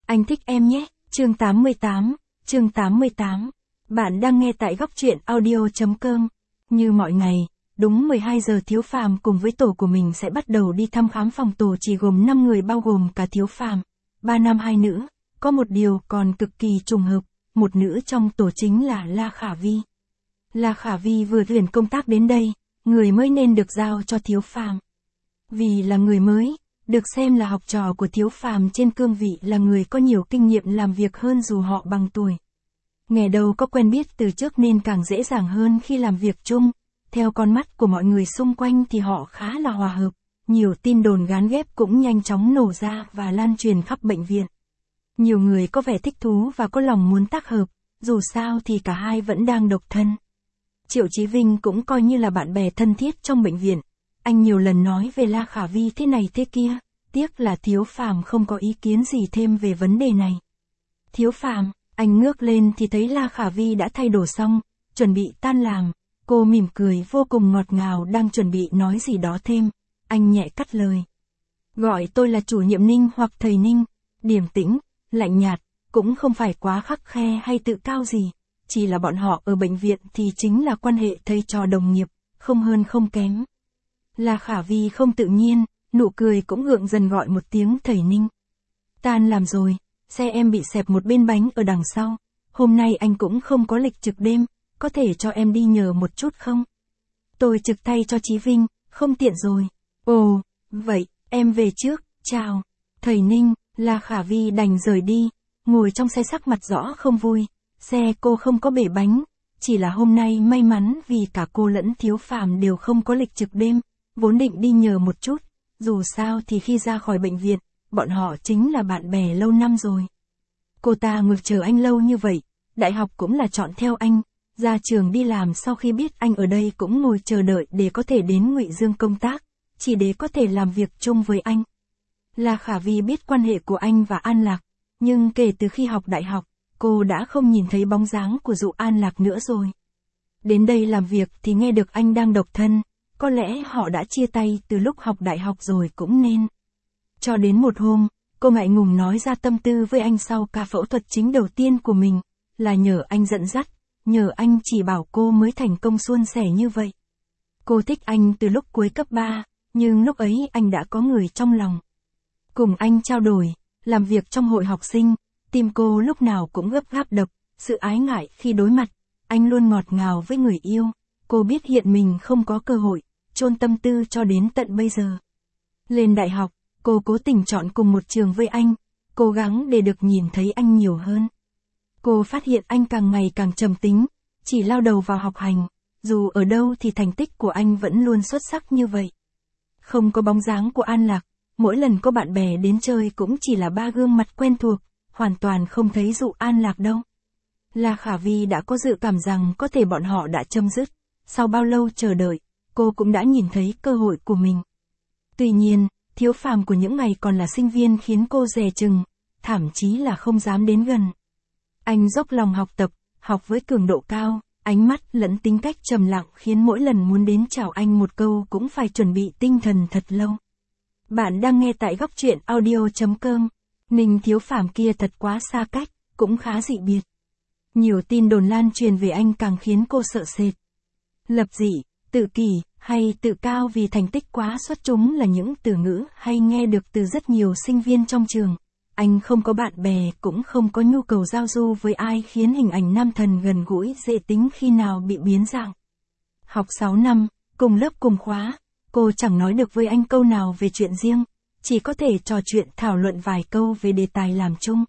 Anh thích em nhé, chương 88. Bạn đang nghe tại góc truyện audio.com. Như mọi ngày, đúng 12 giờ Thiếu Phàm cùng với tổ của mình sẽ bắt đầu đi thăm khám phòng tổ chỉ gồm 5 người bao gồm cả Thiếu Phàm, 3 nam 2 nữ, có một điều còn cực kỳ trùng hợp, một nữ trong tổ chính là La Khả Vi. La Khả Vi vừa tuyển công tác đến đây, người mới nên được giao cho Thiếu Phàm. Vì là người mới, được xem là học trò của Thiếu Phàm trên cương vị là người có nhiều kinh nghiệm làm việc hơn dù họ bằng tuổi. Nghe đâu có quen biết từ trước nên càng dễ dàng hơn khi làm việc chung, theo con mắt của mọi người xung quanh thì họ khá là hòa hợp, nhiều tin đồn gán ghép cũng nhanh chóng nổ ra và lan truyền khắp bệnh viện. Nhiều người có vẻ thích thú và có lòng muốn tác hợp, dù sao thì cả hai vẫn đang độc thân. Triệu Chí Vinh cũng coi như là bạn bè thân thiết trong bệnh viện. Anh nhiều lần nói về La Khả Vi thế này thế kia, tiếc là Thiếu Phàm không có ý kiến gì thêm về vấn đề này. Thiếu Phàm, anh ngước lên thì thấy La Khả Vi đã thay đồ xong, chuẩn bị tan làm, cô mỉm cười vô cùng ngọt ngào đang chuẩn bị nói gì đó thêm, anh nhẹ cắt lời. Gọi tôi là chủ nhiệm Ninh hoặc thầy Ninh, điềm tĩnh, lạnh nhạt, cũng không phải quá khắt khe hay tự cao gì, chỉ là bọn họ ở bệnh viện thì chính là quan hệ thầy trò đồng nghiệp, không hơn không kém. La Khả Vi không tự nhiên, nụ cười cũng gượng dần gọi một tiếng thầy Ninh. Tan làm rồi, xe em bị xẹp một bên bánh ở đằng sau, hôm nay anh cũng không có lịch trực đêm, có thể cho em đi nhờ một chút không? Tôi trực thay cho Chí Vinh, không tiện rồi. Ồ, vậy, em về trước, chào. Thầy Ninh, La Khả Vi đành rời đi, ngồi trong xe sắc mặt rõ không vui, xe cô không có bể bánh, chỉ là hôm nay may mắn vì cả cô lẫn Thiếu Phàm đều không có lịch trực đêm, vốn định đi nhờ một chút, dù sao thì khi ra khỏi bệnh viện, bọn họ chính là bạn bè lâu năm rồi. Cô ta ngược chờ anh lâu như vậy, đại học cũng là chọn theo anh, ra trường đi làm sau khi biết anh ở đây cũng ngồi chờ đợi để có thể đến Ngụy Dương công tác, chỉ để có thể làm việc chung với anh. La Khả Vi biết quan hệ của anh và An Lạc, nhưng kể từ khi học đại học, cô đã không nhìn thấy bóng dáng của Dụ An Lạc nữa rồi. Đến đây làm việc thì nghe được anh đang độc thân, có lẽ họ đã chia tay từ lúc học đại học rồi cũng nên. Cho đến một hôm, cô ngại ngùng nói ra tâm tư với anh sau ca phẫu thuật chính đầu tiên của mình, là nhờ anh dẫn dắt, nhờ anh chỉ bảo cô mới thành công suôn sẻ như vậy. Cô thích anh từ lúc cuối cấp 3, nhưng lúc ấy anh đã có người trong lòng. Cùng anh trao đổi, làm việc trong hội học sinh, tim cô lúc nào cũng gấp gáp đập, sự ái ngại khi đối mặt, anh luôn ngọt ngào với người yêu, cô biết hiện mình không có cơ hội, chôn tâm tư cho đến tận bây giờ. Lên đại học, cô cố tình chọn cùng một trường với anh, cố gắng để được nhìn thấy anh nhiều hơn. Cô phát hiện anh càng ngày càng trầm tính, chỉ lao đầu vào học hành, dù ở đâu thì thành tích của anh vẫn luôn xuất sắc như vậy. Không có bóng dáng của An Lạc, mỗi lần có bạn bè đến chơi cũng chỉ là ba gương mặt quen thuộc, hoàn toàn không thấy Dụ An Lạc đâu. La Khả Vi đã có dự cảm rằng có thể bọn họ đã chấm dứt, sau bao lâu chờ đợi, cô cũng đã nhìn thấy cơ hội của mình. Tuy nhiên, Thiếu Phàm của những ngày còn là sinh viên khiến cô dè chừng, thậm chí là không dám đến gần. Anh dốc lòng học tập, học với cường độ cao, ánh mắt lẫn tính cách trầm lặng khiến mỗi lần muốn đến chào anh một câu cũng phải chuẩn bị tinh thần thật lâu. Bạn đang nghe tại góc truyện audio.com. Ninh Thiếu Phàm kia thật quá xa cách, cũng khá dị biệt. Nhiều tin đồn lan truyền về anh càng khiến cô sợ sệt. Lập dị, tự kỷ, hay tự cao vì thành tích quá xuất chúng là những từ ngữ hay nghe được từ rất nhiều sinh viên trong trường. Anh không có bạn bè cũng không có nhu cầu giao du với ai khiến hình ảnh nam thần gần gũi dễ tính khi nào bị biến dạng. Học 6 năm, cùng lớp cùng khóa, cô chẳng nói được với anh câu nào về chuyện riêng, chỉ có thể trò chuyện thảo luận vài câu về đề tài làm chung.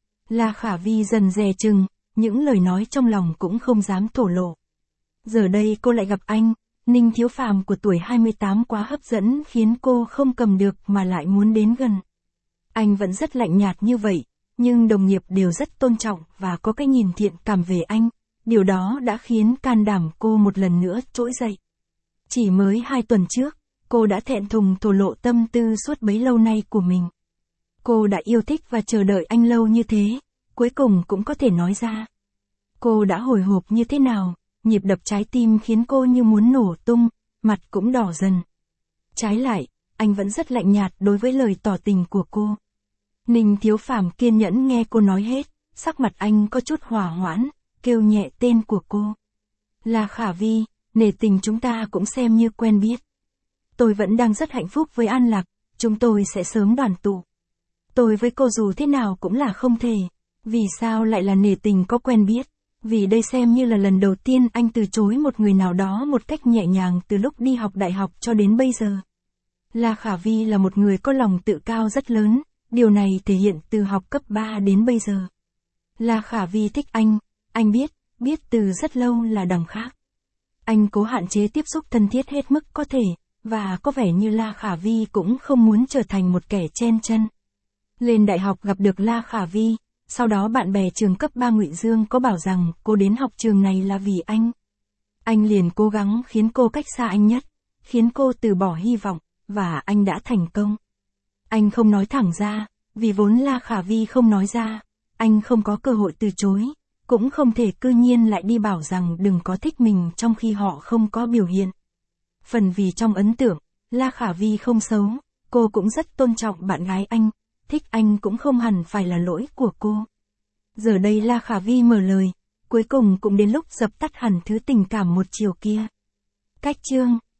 La Khả Vi dần dè chừng, những lời nói trong lòng cũng không dám thổ lộ. Giờ đây cô lại gặp anh, Ninh Thiếu Phàm của tuổi 28 quá hấp dẫn khiến cô không cầm được mà lại muốn đến gần. Anh vẫn rất lạnh nhạt như vậy, nhưng đồng nghiệp đều rất tôn trọng và có cái nhìn thiện cảm về anh, điều đó đã khiến can đảm cô một lần nữa trỗi dậy. Chỉ mới 2 tuần trước, cô đã thẹn thùng thổ lộ tâm tư suốt bấy lâu nay của mình. Cô đã yêu thích và chờ đợi anh lâu như thế, cuối cùng cũng có thể nói ra. Cô đã hồi hộp như thế nào, nhịp đập trái tim khiến cô như muốn nổ tung, mặt cũng đỏ dần. Trái lại, anh vẫn rất lạnh nhạt đối với lời tỏ tình của cô. Ninh Thiếu Phàm kiên nhẫn nghe cô nói hết, sắc mặt anh có chút hỏa hoãn, kêu nhẹ tên của cô. La Khả Vi, nể tình chúng ta cũng xem như quen biết. Tôi vẫn đang rất hạnh phúc với An Lạc, chúng tôi sẽ sớm đoàn tụ. Tôi với cô dù thế nào cũng là không thể. Vì sao lại là nể tình có quen biết? Vì đây xem như là lần đầu tiên anh từ chối một người nào đó một cách nhẹ nhàng từ lúc đi học đại học cho đến bây giờ. La Khả Vi là một người có lòng tự cao rất lớn, điều này thể hiện từ học cấp 3 đến bây giờ. La Khả Vi thích anh biết từ rất lâu là đằng khác. Anh cố hạn chế tiếp xúc thân thiết hết mức có thể, và có vẻ như La Khả Vi cũng không muốn trở thành một kẻ chen chân. Lên đại học gặp được La Khả Vi, sau đó bạn bè trường cấp 3 Ngụy Dương có bảo rằng cô đến học trường này là vì anh. Anh liền cố gắng khiến cô cách xa anh nhất, khiến cô từ bỏ hy vọng, và anh đã thành công. Anh không nói thẳng ra, vì vốn La Khả Vi không nói ra, anh không có cơ hội từ chối, cũng không thể cư nhiên lại đi bảo rằng đừng có thích mình trong khi họ không có biểu hiện. Phần vì trong ấn tượng, La Khả Vi không xấu, cô cũng rất tôn trọng bạn gái anh, thích anh cũng không hẳn phải là lỗi của cô. Giờ đây La Khả Vi mở lời, cuối cùng cũng đến lúc dập tắt hẳn thứ tình cảm một chiều kia. Cách chương